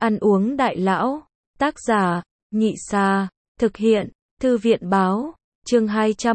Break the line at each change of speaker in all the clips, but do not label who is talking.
Ăn uống đại lão. Tác giả, Nhị Xà. Thực hiện, Thư viện báo. Chương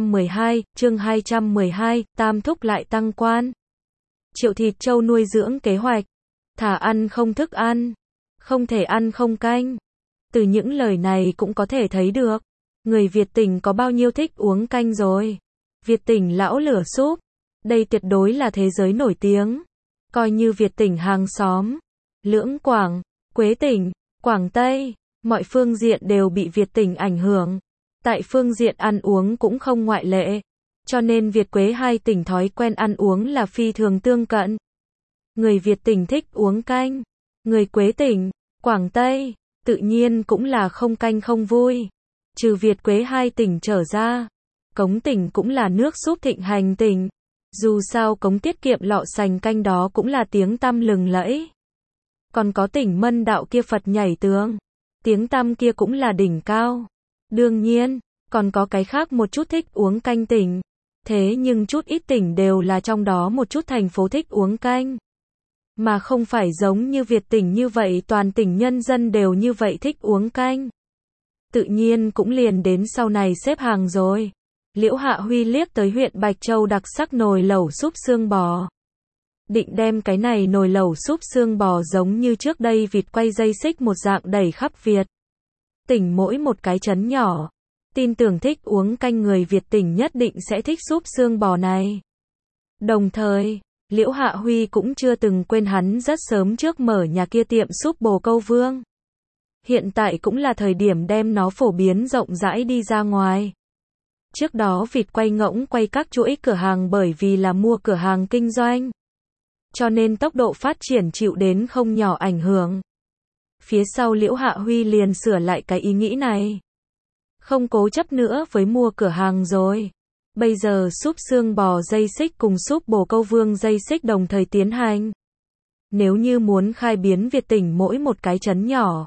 212, Tam thúc lại tăng quan. Triệu thịt trâu nuôi dưỡng kế hoạch. Thả ăn không thức ăn. Không thể ăn không canh. Từ những lời này cũng có thể thấy được, người Việt tỉnh có bao nhiêu thích uống canh rồi. Việt tỉnh lão lửa súp. Đây tuyệt đối là thế giới nổi tiếng. Coi như Việt tỉnh hàng xóm. Lưỡng Quảng, Quế tỉnh, Quảng Tây, mọi phương diện đều bị Việt tỉnh ảnh hưởng. Tại phương diện ăn uống cũng không ngoại lệ. Cho nên Việt Quế hai tỉnh thói quen ăn uống là phi thường tương cận. Người Việt tỉnh thích uống canh. Người Quế tỉnh, Quảng Tây, tự nhiên cũng là không canh không vui. Trừ Việt Quế hai tỉnh trở ra, Cống tỉnh cũng là nước súp thịnh hành tỉnh. Dù sao Cống tiết kiệm lọ sành canh đó cũng là tiếng tăm lừng lẫy. Còn có tỉnh Mân Đạo kia Phật nhảy tường. Tiếng tăm kia cũng là đỉnh cao. Đương nhiên, còn có cái khác một chút thích uống canh tỉnh. Thế nhưng chút ít tỉnh đều là trong đó một chút thành phố thích uống canh. Mà không phải giống như Việt tỉnh như vậy toàn tỉnh nhân dân đều như vậy thích uống canh. Tự nhiên cũng liền đến sau này xếp hàng rồi. Liễu Hạ Huy liếc tới huyện Bạch Châu đặc sắc nồi lẩu súp xương bò. Định đem cái này nồi lẩu súp xương bò giống như trước đây vịt quay dây xích một dạng đẩy khắp Việt tỉnh mỗi một cái trấn nhỏ. Tin tưởng thích uống canh người Việt tỉnh nhất định sẽ thích súp xương bò này. Đồng thời, Liễu Hạ Huy cũng chưa từng quên hắn rất sớm trước mở nhà kia tiệm súp Bồ Câu Vương. Hiện tại cũng là thời điểm đem nó phổ biến rộng rãi đi ra ngoài. Trước đó vịt quay ngỗng quay các chuỗi cửa hàng bởi vì là mua cửa hàng kinh doanh. Cho nên tốc độ phát triển chịu đến không nhỏ ảnh hưởng. Phía sau Liễu Hạ Huy liền sửa lại cái ý nghĩ này. Không cố chấp nữa với mua cửa hàng rồi. Bây giờ súp xương bò dây xích cùng súp Bồ Câu Vương dây xích đồng thời tiến hành. Nếu như muốn khai biến Việt tỉnh mỗi một cái trấn nhỏ,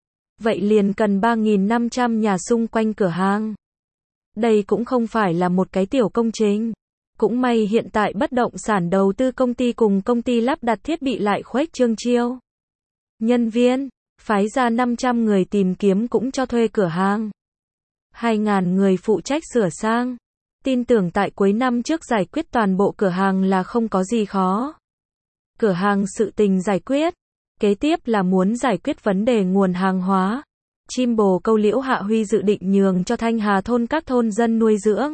vậy liền cần 3.500 nhà xung quanh cửa hàng. Đây cũng không phải là một cái tiểu công trình. Cũng may hiện tại bất động sản đầu tư công ty cùng công ty lắp đặt thiết bị lại khuếch trương chiêu. Nhân viên, phái ra 500 người tìm kiếm cũng cho thuê cửa hàng. 2.000 người phụ trách sửa sang. Tin tưởng tại cuối năm trước giải quyết toàn bộ cửa hàng là không có gì khó. Cửa hàng sự tình giải quyết. Kế tiếp là muốn giải quyết vấn đề nguồn hàng hóa. Chim bồ câu Liễu Hạ Huy dự định nhường cho Thanh Hà thôn các thôn dân nuôi dưỡng.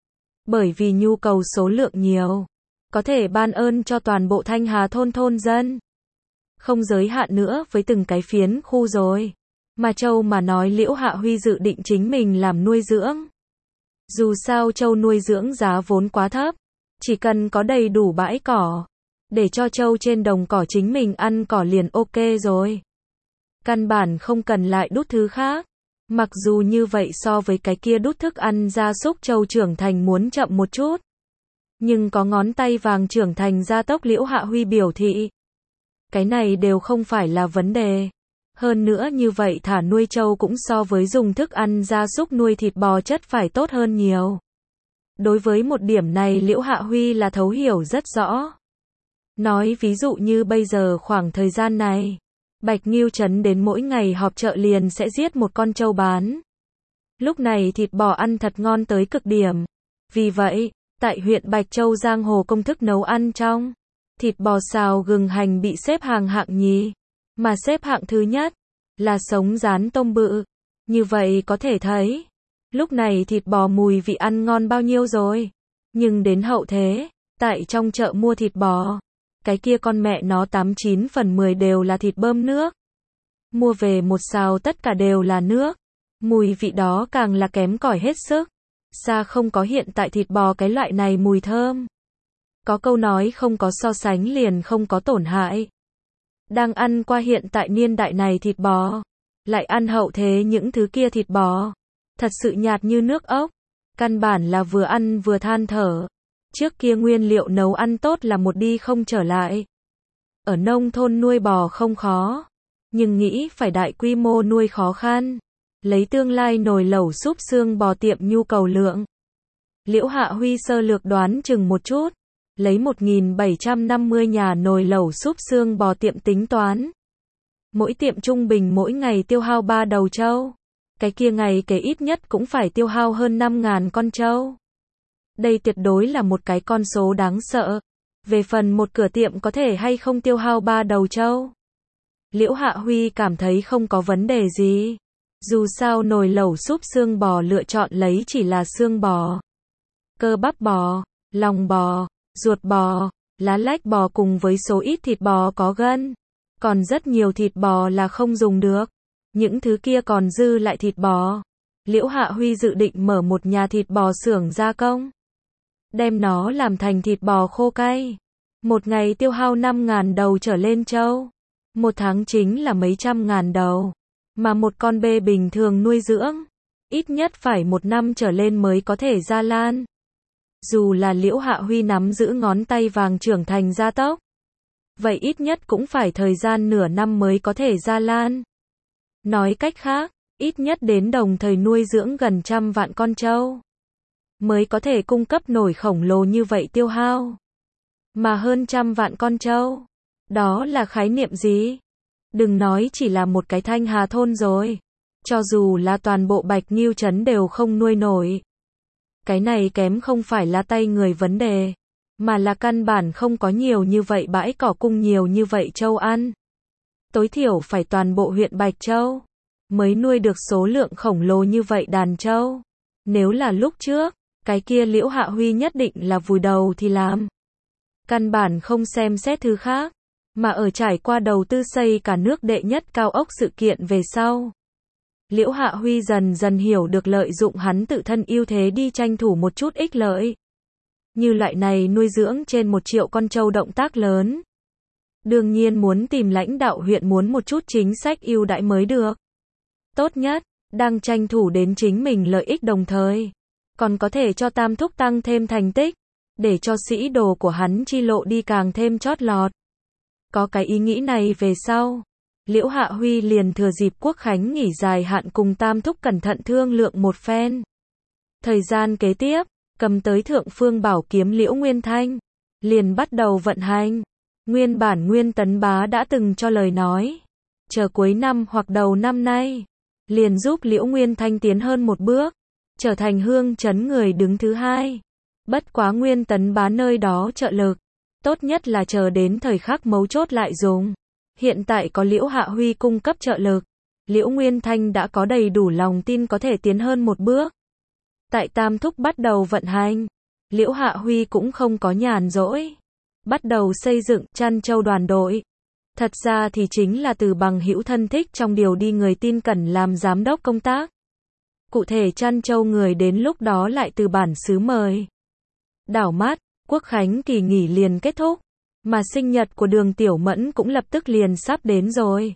Bởi vì nhu cầu số lượng nhiều, có thể ban ơn cho toàn bộ Thanh Hà thôn thôn dân. Không giới hạn nữa với từng cái phiến khu rồi. Mà trâu mà nói Liễu Hạ Huy dự định chính mình làm nuôi dưỡng. Dù sao trâu nuôi dưỡng giá vốn quá thấp, chỉ cần có đầy đủ bãi cỏ, để cho trâu trên đồng cỏ chính mình ăn cỏ liền ok rồi. Căn bản không cần lại đút thứ khác. Mặc dù như vậy so với cái kia đút thức ăn gia súc trâu trưởng thành muốn chậm một chút. Nhưng có ngón tay vàng trưởng thành gia tốc Liễu Hạ Huy biểu thị. Cái này đều không phải là vấn đề. Hơn nữa như vậy thả nuôi trâu cũng so với dùng thức ăn gia súc nuôi thịt bò chất phải tốt hơn nhiều. Đối với một điểm này Liễu Hạ Huy là thấu hiểu rất rõ. Nói ví dụ như bây giờ khoảng thời gian này, Bạch Nghiêu trấn đến mỗi ngày họp chợ liền sẽ giết một con trâu bán. Lúc này thịt bò ăn thật ngon tới cực điểm. Vì vậy, tại huyện Bạch Châu giang hồ công thức nấu ăn trong, thịt bò xào gừng hành bị xếp hàng hạng nhì. Mà xếp hạng thứ nhất là sống rán tôm bự. Như vậy có thể thấy, lúc này thịt bò mùi vị ăn ngon bao nhiêu rồi. Nhưng đến hậu thế, tại trong chợ mua thịt bò, cái kia con mẹ nó 89 phần 10 đều là thịt bơm nước. Mua về một xào tất cả đều là nước. Mùi vị đó càng là kém cỏi hết sức. Xa không có hiện tại thịt bò cái loại này mùi thơm. Có câu nói không có so sánh liền không có tổn hại. Đang ăn qua hiện tại niên đại này thịt bò, lại ăn hậu thế những thứ kia thịt bò, thật sự nhạt như nước ốc. Căn bản là vừa ăn vừa than thở. Trước kia nguyên liệu nấu ăn tốt là một đi không trở lại. Ở nông thôn nuôi bò không khó, nhưng nghĩ phải đại quy mô nuôi khó khăn. Lấy tương lai nồi lẩu súp xương bò tiệm nhu cầu lượng. Liễu Hạ Huy sơ lược đoán chừng một chút, lấy 1.750 nhà nồi lẩu súp xương bò tiệm tính toán. Mỗi tiệm trung bình mỗi ngày tiêu hao 3 đầu trâu. Cái kia ngày kế ít nhất cũng phải tiêu hao hơn 5.000 con trâu. Đây tuyệt đối là một cái con số đáng sợ. Về phần một cửa tiệm có thể hay không tiêu hao 3 đầu trâu. Liễu Hạ Huy cảm thấy không có vấn đề gì. Dù sao nồi lẩu súp xương bò lựa chọn lấy chỉ là xương bò, cơ bắp bò, lòng bò, ruột bò, lá lách bò cùng với số ít thịt bò có gân. Còn rất nhiều thịt bò là không dùng được. Những thứ kia còn dư lại thịt bò. Liễu Hạ Huy dự định mở một nhà thịt bò xưởng gia công. Đem nó làm thành thịt bò khô cay. Một ngày tiêu hao 5.000 đầu trở lên trâu. Một tháng chính là mấy trăm ngàn đầu. Mà một con bê bình thường nuôi dưỡng, ít nhất phải 1 năm trở lên mới có thể ra lan. Dù là Liễu Hạ Huy nắm giữ ngón tay vàng trưởng thành gia tốc, vậy ít nhất cũng phải thời gian nửa năm mới có thể ra lan. Nói cách khác, ít nhất đến đồng thời nuôi dưỡng gần 100 vạn con trâu, mới có thể cung cấp nổi khổng lồ như vậy tiêu hao. Mà hơn 100 vạn con trâu, đó là khái niệm gì? Đừng nói chỉ là một cái Thanh Hà thôn rồi. Cho dù là toàn bộ Bạch Nghiêu trấn đều không nuôi nổi. Cái này kém không phải là tay người vấn đề, mà là căn bản không có nhiều như vậy bãi cỏ cung nhiều như vậy trâu ăn. Tối thiểu phải toàn bộ huyện Bạch Châu mới nuôi được số lượng khổng lồ như vậy đàn trâu. Nếu là lúc trước, cái kia Liễu Hạ Huy nhất định là vùi đầu thì làm. Căn bản không xem xét thứ khác. Mà ở trải qua đầu tư xây cả nước đệ nhất cao ốc sự kiện về sau, Liễu Hạ Huy dần dần hiểu được lợi dụng hắn tự thân ưu thế đi tranh thủ một chút ích lợi. Như loại này nuôi dưỡng trên 1 triệu con trâu động tác lớn. Đương nhiên muốn tìm lãnh đạo huyện muốn một chút chính sách ưu đãi mới được. Tốt nhất, đang tranh thủ đến chính mình lợi ích đồng thời. Còn có thể cho Tam Thúc tăng thêm thành tích, để cho sĩ đồ của hắn chi lộ đi càng thêm chót lọt. Có cái ý nghĩ này về sau, Liễu Hạ Huy liền thừa dịp Quốc Khánh nghỉ dài hạn cùng Tam Thúc cẩn thận thương lượng một phen. Thời gian kế tiếp, cầm tới Thượng Phương Bảo kiếm Liễu Nguyên Thanh, liền bắt đầu vận hành. Nguyên bản Nguyên Tấn Bá đã từng cho lời nói, chờ cuối năm hoặc đầu năm nay, liền giúp Liễu Nguyên Thanh tiến hơn một bước, trở thành Hương trấn người đứng thứ 2. Bất quá Nguyên Tấn Bá nơi đó trợ lực, tốt nhất là chờ đến thời khắc mấu chốt lại dùng. Hiện tại có Liễu Hạ Huy cung cấp trợ lực, Liễu Nguyên Thanh đã có đầy đủ lòng tin có thể tiến hơn một bước. Tại Tam Thúc bắt đầu vận hành, Liễu Hạ Huy cũng không có nhàn rỗi, bắt đầu xây dựng chăn trâu đoàn đội. Thật ra thì chính là từ bằng hữu thân thích trong điều đi người tin cẩn làm giám đốc công tác. Cụ thể chăn trâu người đến lúc đó lại từ bản xứ mời. Đảo mắt, Quốc Khánh kỳ nghỉ liền kết thúc, mà sinh nhật của Đường Tiểu Mẫn cũng lập tức liền sắp đến rồi.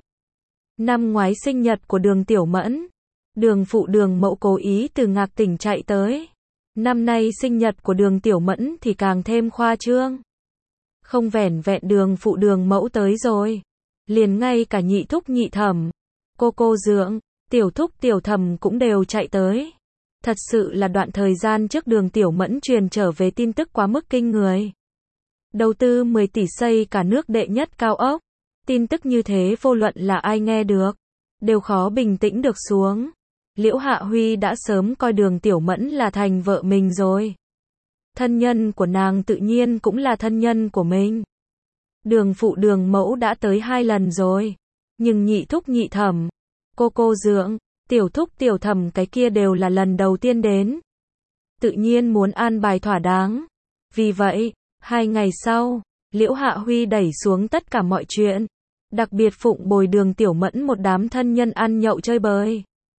Năm ngoái sinh nhật của Đường Tiểu Mẫn, Đường phụ Đường mẫu cố ý từ Ngạc Tỉnh chạy tới. Năm nay sinh nhật của Đường Tiểu Mẫn thì càng thêm khoa trương. Không vẻn vẹn Đường phụ Đường mẫu tới rồi, liền ngay cả nhị thúc nhị thẩm, cô dượng, tiểu thúc tiểu thẩm cũng đều chạy tới. Thật sự là đoạn thời gian trước Đường Tiểu Mẫn truyền trở về tin tức quá mức kinh người. Đầu tư 10 tỷ xây cả nước đệ nhất cao ốc. Tin tức như thế vô luận là ai nghe được, đều khó bình tĩnh được xuống. Liễu Hạ Huy đã sớm coi Đường Tiểu Mẫn là thành vợ mình rồi. Thân nhân của nàng tự nhiên cũng là thân nhân của mình. Đường phụ Đường mẫu đã tới 2 lần rồi. Nhưng nhị thúc nhị thẩm, cô dượng, tiểu thúc tiểu thẩm cái kia đều là lần đầu tiên đến. Tự nhiên muốn an bài thỏa đáng. Vì vậy, 2 ngày sau, Liễu Hạ Huy đẩy xuống tất cả mọi chuyện. Đặc biệt phụng bồi Đường Tiểu Mẫn một đám thân nhân ăn nhậu chơi bời.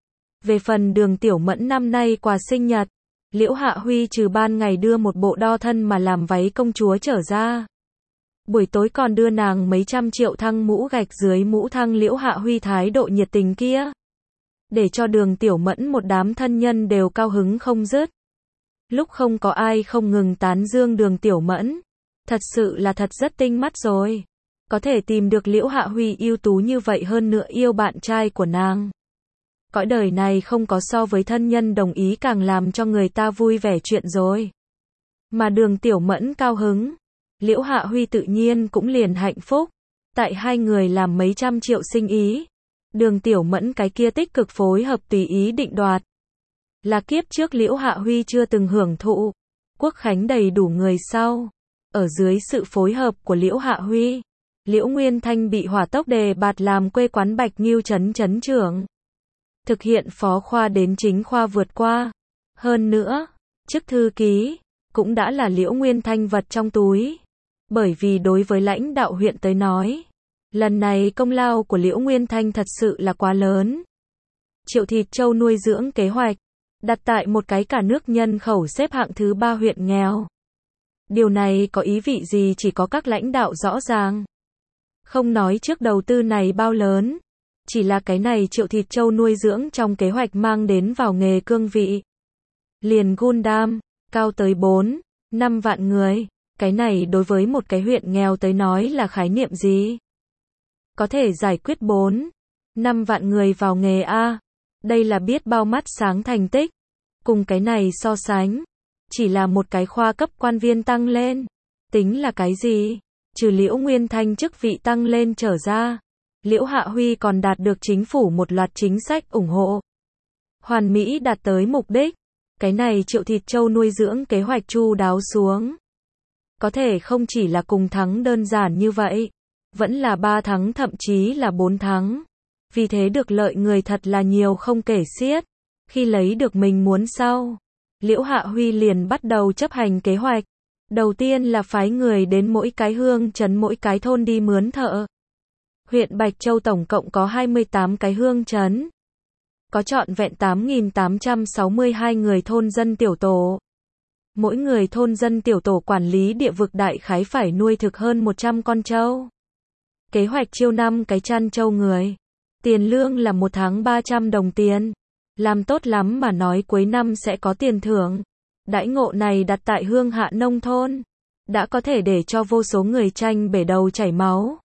Về phần Đường Tiểu Mẫn năm nay quà sinh nhật, Liễu Hạ Huy trừ ban ngày đưa một bộ đo thân mà làm váy công chúa trở ra. Buổi tối còn đưa nàng mấy trăm triệu thăng mũ gạch dưới mũ thăng Liễu Hạ Huy thái độ nhiệt tình kia. Để cho Đường Tiểu Mẫn một đám thân nhân đều cao hứng không dứt. Lúc không có ai không ngừng tán dương Đường Tiểu Mẫn. Thật sự là thật rất tinh mắt rồi. Có thể tìm được Liễu Hạ Huy ưu tú như vậy hơn nữa yêu bạn trai của nàng. Cõi đời này không có so với thân nhân đồng ý càng làm cho người ta vui vẻ chuyện rồi. Mà Đường Tiểu Mẫn cao hứng, Liễu Hạ Huy tự nhiên cũng liền hạnh phúc. Tại hai người làm mấy trăm triệu sinh ý, Đường Tiểu Mẫn cái kia tích cực phối hợp tùy ý định đoạt. Là kiếp trước Liễu Hạ Huy chưa từng hưởng thụ. Quốc khánh đầy đủ người sau. Ở dưới sự phối hợp của Liễu Hạ Huy, Liễu Nguyên Thanh bị hỏa tốc đề bạt làm quê quán Bạch Nghiêu trấn trấn trưởng. Thực hiện phó khoa đến chính khoa vượt qua. Hơn nữa, chức thư ký, cũng đã là Liễu Nguyên Thanh vật trong túi. Bởi vì đối với lãnh đạo huyện tới nói, lần này công lao của Liễu Nguyên Thanh thật sự là quá lớn. Triệu thịt trâu nuôi dưỡng kế hoạch, đặt tại một cái cả nước nhân khẩu xếp hạng thứ 3 huyện nghèo. Điều này có ý vị gì chỉ có các lãnh đạo rõ ràng. Không nói trước đầu tư này bao lớn, chỉ là cái này triệu thịt trâu nuôi dưỡng trong kế hoạch mang đến vào nghề cương vị. Liền Gundam, cao tới 4, 5 vạn người, cái này đối với một cái huyện nghèo tới nói là khái niệm gì? Có thể giải quyết 4, 5 vạn người vào nghề A, đây là biết bao mắt sáng thành tích. Cùng cái này so sánh, chỉ là một cái khoa cấp quan viên tăng lên, tính là cái gì? Trừ Liễu Nguyên Thanh chức vị tăng lên trở ra, Liễu Hạ Huy còn đạt được chính phủ một loạt chính sách ủng hộ. Hoàn mỹ đạt tới mục đích. Cái này triệu thịt trâu nuôi dưỡng kế hoạch chu đáo xuống. Có thể không chỉ là cùng thắng đơn giản như vậy, vẫn là 3 thắng thậm chí là 4 thắng. Vì thế được lợi người thật là nhiều không kể xiết. Khi lấy được mình muốn sau, Liễu Hạ Huy liền bắt đầu chấp hành kế hoạch. Đầu tiên là phái người đến mỗi cái hương trấn mỗi cái thôn đi mướn thợ. Huyện Bạch Châu tổng cộng có 28 cái hương trấn. Có trọn vẹn 8.862 người thôn dân tiểu tổ. Mỗi người thôn dân tiểu tổ quản lý địa vực đại khái phải nuôi thực hơn 100 con trâu. Kế hoạch chiêu 5 cái chăn trâu người. Tiền lương là 1 tháng 300 đồng tiền. Làm tốt lắm mà nói cuối năm sẽ có tiền thưởng. Đãi ngộ này đặt tại hương hạ nông thôn, đã có thể để cho vô số người tranh bể đầu chảy máu.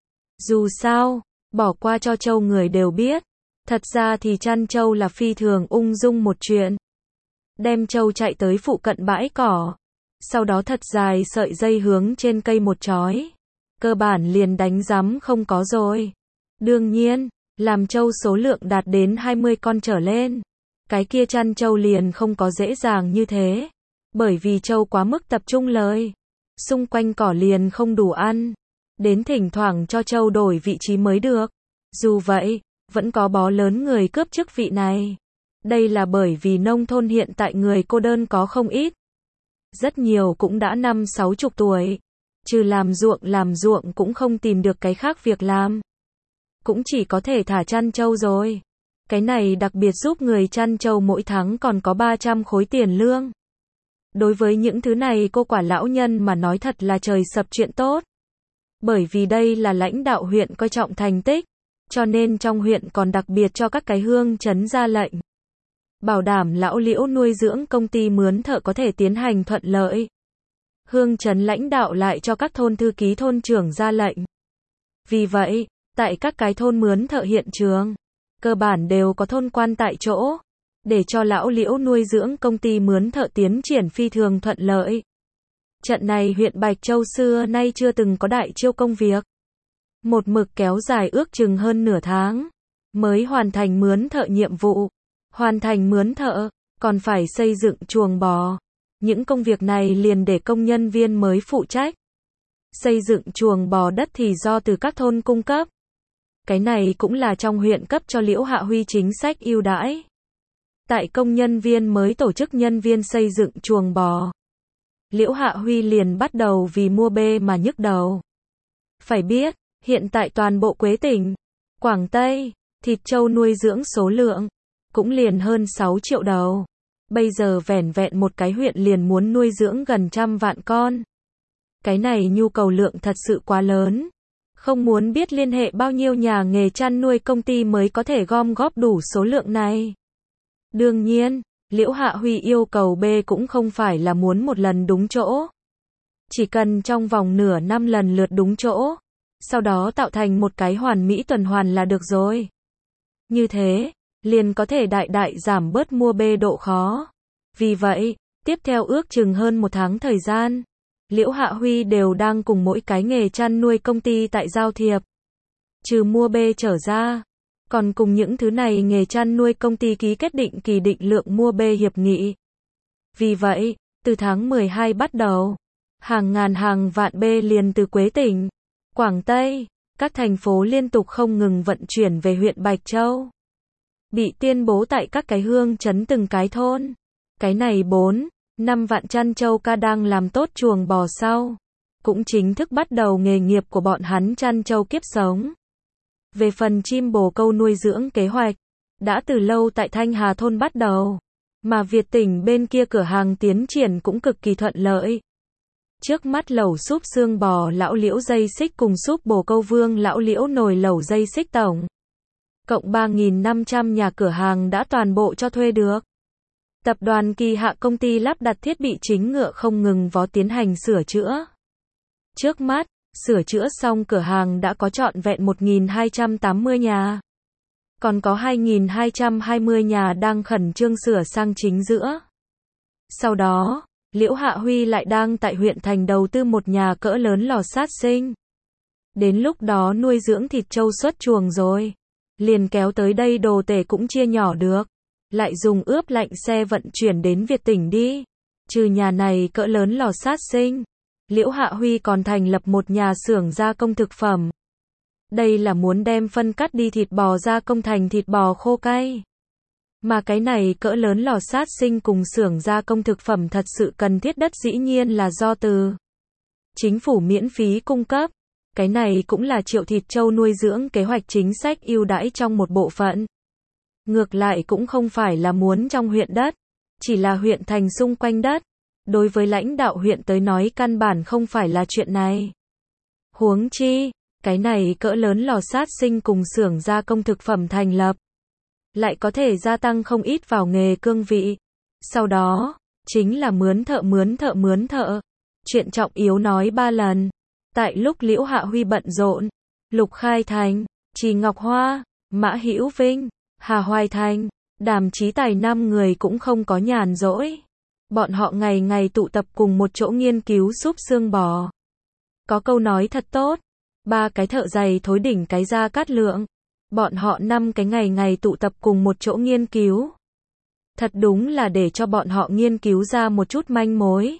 Dù sao, bỏ qua cho trâu người đều biết. Thật ra thì chăn trâu là phi thường ung dung một chuyện. Đem trâu chạy tới phụ cận bãi cỏ. Sau đó thật dài sợi dây hướng trên cây một chói. Cơ bản liền đánh rắm không có rồi. Đương nhiên, làm trâu số lượng đạt đến 20 con trở lên. Cái kia chăn trâu liền không có dễ dàng như thế. Bởi vì trâu quá mức tập trung lời. Xung quanh cỏ liền không đủ ăn. Đến thỉnh thoảng cho trâu đổi vị trí mới được. Dù vậy, vẫn có bó lớn người cướp chức vị này. Đây là bởi vì nông thôn hiện tại người cô đơn có không ít. Rất nhiều cũng đã 50-60 tuổi. Trừ làm ruộng cũng không tìm được cái khác việc làm. Cũng chỉ có thể thả chăn trâu rồi. Cái này đặc biệt giúp người chăn trâu mỗi tháng còn có 300 khối tiền lương. Đối với những thứ này cô quả lão nhân mà nói thật là trời sập chuyện tốt. Bởi vì đây là lãnh đạo huyện coi trọng thành tích, cho nên trong huyện còn đặc biệt cho các cái hương trấn ra lệnh. Bảo đảm lão Liễu nuôi dưỡng công ty mướn thợ có thể tiến hành thuận lợi. Hương trấn lãnh đạo lại cho các thôn thư ký thôn trưởng ra lệnh. Vì vậy, tại các cái thôn mướn thợ hiện trường, cơ bản đều có thôn quan tại chỗ, để cho lão Liễu nuôi dưỡng công ty mướn thợ tiến triển phi thường thuận lợi. Trận này huyện Bạch Châu xưa nay chưa từng có đại chiêu công việc. Một mực kéo dài ước chừng hơn nửa tháng, mới hoàn thành mướn thợ nhiệm vụ. Hoàn thành mướn thợ, còn phải xây dựng chuồng bò. Những công việc này liền để công nhân viên mới phụ trách. Xây dựng chuồng bò đất thì do từ các thôn cung cấp. Cái này cũng là trong huyện cấp cho Liễu Hạ Huy chính sách ưu đãi. Tại công nhân viên mới tổ chức nhân viên xây dựng chuồng bò. Liễu Hạ Huy liền bắt đầu vì mua bê mà nhức đầu. Phải biết, hiện tại toàn bộ Quế tỉnh, Quảng Tây, thịt trâu nuôi dưỡng số lượng, cũng liền hơn 6 triệu đầu. Bây giờ vẻn vẹn một cái huyện liền muốn nuôi dưỡng gần 100 vạn con. Cái này nhu cầu lượng thật sự quá lớn. Không muốn biết liên hệ bao nhiêu nhà nghề chăn nuôi công ty mới có thể gom góp đủ số lượng này. Đương nhiên, Liễu Hạ Huy yêu cầu B cũng không phải là muốn một lần đúng chỗ. Chỉ cần trong vòng nửa năm lần lượt đúng chỗ, sau đó tạo thành một cái hoàn mỹ tuần hoàn là được rồi. Như thế, liền có thể đại đại giảm bớt mua B độ khó. Vì vậy, tiếp theo ước chừng hơn 1 tháng thời gian, Liễu Hạ Huy đều đang cùng mỗi cái nghề chăn nuôi công ty tại giao thiệp. Trừ mua bê trở ra, còn cùng những thứ này nghề chăn nuôi công ty ký kết định kỳ định lượng mua bê hiệp nghị. Vì vậy, từ tháng 12 bắt đầu, hàng ngàn hàng vạn bê liền từ Quế Tỉnh, Quảng Tây, các thành phố liên tục không ngừng vận chuyển về huyện Bạch Châu. Bị tuyên bố tại các cái hương trấn từng cái thôn. Cái này 4-5 vạn chăn trâu ca đang làm tốt chuồng bò sau, cũng chính thức bắt đầu nghề nghiệp của bọn hắn chăn trâu kiếp sống. Về phần chim bồ câu nuôi dưỡng kế hoạch, đã từ lâu tại Thanh Hà thôn bắt đầu, mà Việt Tỉnh bên kia cửa hàng tiến triển cũng cực kỳ thuận lợi. Trước mắt lẩu súp xương bò lão Liễu dây xích cùng súp bồ câu Vương lão Liễu nồi lẩu dây xích tổng cộng 3.500 nhà cửa hàng đã toàn bộ cho thuê được. Tập đoàn Kỳ Hạ công ty lắp đặt thiết bị chính ngựa không ngừng vó tiến hành sửa chữa. Trước mắt, sửa chữa xong cửa hàng đã có trọn vẹn 1.280 nhà. Còn có 2.220 nhà đang khẩn trương sửa sang chính giữa. Sau đó, Liễu Hạ Huy lại đang tại huyện thành đầu tư một nhà cỡ lớn lò sát sinh. Đến lúc đó nuôi dưỡng thịt trâu xuất chuồng rồi, liền kéo tới đây đồ tể cũng chia nhỏ được, lại dùng ướp lạnh xe vận chuyển đến Việt Tỉnh đi. Trừ nhà này cỡ lớn lò sát sinh, Liễu Hạ Huy còn thành lập một nhà xưởng gia công thực phẩm. Đây là muốn đem phân cắt đi thịt bò gia công thành thịt bò khô cay. Mà cái này cỡ lớn lò sát sinh cùng xưởng gia công thực phẩm thật sự cần thiết đất dĩ nhiên là do từ chính phủ miễn phí cung cấp. Cái này cũng là Triệu Thịt Trâu nuôi dưỡng kế hoạch chính sách ưu đãi trong một bộ phận. Ngược lại cũng không phải là muốn trong huyện đất, chỉ là huyện thành xung quanh đất. Đối với lãnh đạo huyện tới nói căn bản không phải là chuyện này. Huống chi, cái này cỡ lớn lò sát sinh cùng xưởng gia công thực phẩm thành lập, lại có thể gia tăng không ít vào nghề cương vị. Sau đó, chính là mướn thợ. Chuyện trọng yếu nói 3 lần. Tại lúc Liễu Hạ Huy bận rộn, Lục Khai Thành, Trì Ngọc Hoa, Mã Hữu Vinh, Hà Hoài Thành, Đàm Chí Tài 5 người cũng không có nhàn rỗi. Bọn họ ngày ngày tụ tập cùng một chỗ nghiên cứu súp xương bò. Có câu nói thật tốt, 3 cái thợ giày thối đỉnh cái Gia Cát Lượng. Bọn họ 5 cái ngày ngày tụ tập cùng một chỗ nghiên cứu. Thật đúng là để cho bọn họ nghiên cứu ra một chút manh mối.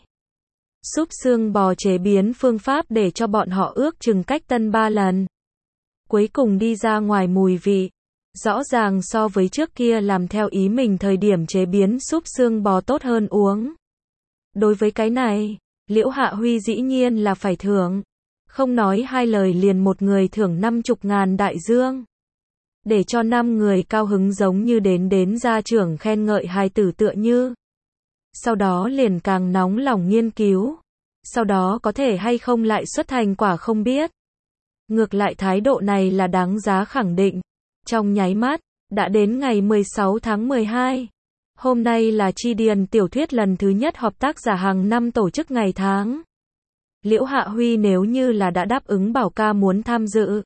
Súp xương bò chế biến phương pháp để cho bọn họ ước chừng cách tân 3 lần. Cuối cùng đi ra ngoài mùi vị. Rõ ràng so với trước kia làm theo ý mình thời điểm chế biến súp xương bò tốt hơn uống. Đối với cái này, Liễu Hạ Huy dĩ nhiên là phải thưởng. Không nói hai lời liền một người thưởng 50.000 đại dương. Để cho 5 người cao hứng giống như đến gia trưởng khen ngợi hài tử tựa như. Sau đó liền càng nóng lòng nghiên cứu. Sau đó có thể hay không lại xuất thành quả không biết. Ngược lại thái độ này là đáng giá khẳng định. Trong nháy mắt, đã đến ngày 16 tháng 12. Hôm nay là Chi Điền tiểu thuyết lần thứ nhất họp tác giả hàng năm tổ chức ngày tháng. Liễu Hạ Huy nếu như là đã đáp ứng bảo ca muốn tham dự,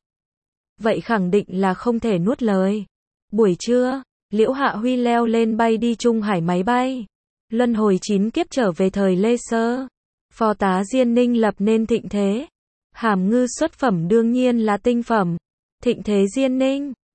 vậy khẳng định là không thể nuốt lời. Buổi trưa, Liễu Hạ Huy leo lên bay đi Trung Hải máy bay. Luân hồi 9 kiếp trở về thời Lê Sơ. Phó tá Diên Ninh lập nên thịnh thế. Hàm ngư xuất phẩm đương nhiên là tinh phẩm. Thịnh thế Diên Ninh.